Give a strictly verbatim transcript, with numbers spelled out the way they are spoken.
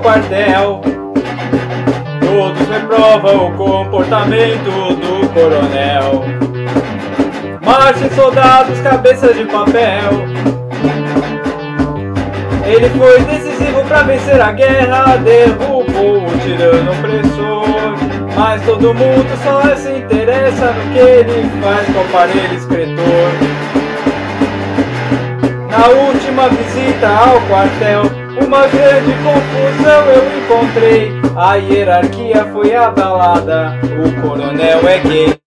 quartel. Todos reprovam o comportamento do coronel. Marchem soldados, cabeças de papel. Ele foi decisivo para vencer a guerra, derrubou o tirano opressor. Mas todo mundo só se interessa no que ele faz com o aparelho escritor. Na última visita ao quartel, uma grande confusão eu encontrei. A hierarquia foi abalada, o coronel é gay.